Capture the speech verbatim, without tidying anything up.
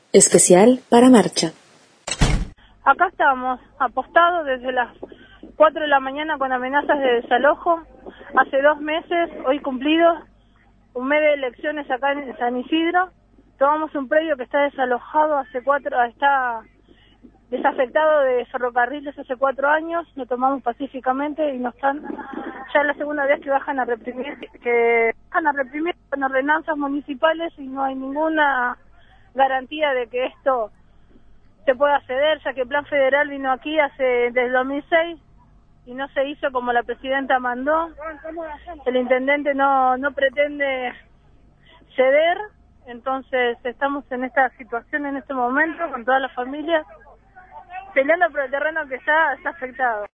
Especial para Marcha. Acá estamos, apostados desde las cuatro de la mañana con amenazas de desalojo. Hace dos meses, hoy cumplidos, un mes de elecciones acá en San Isidro. Tomamos un predio que está desalojado hace cuatro, está desafectado de ferrocarriles hace cuatro años. Lo tomamos pacíficamente y nos están, ya es la segunda vez que bajan a reprimir, que bajan a reprimir con ordenanzas municipales y no hay ninguna garantía de que esto se pueda ceder, ya que el plan federal vino aquí hace desde el dos mil seis y no se hizo como la presidenta mandó. El intendente no no pretende ceder, entonces estamos en esta situación en este momento con todas las familias peleando por el terreno que está, está afectado.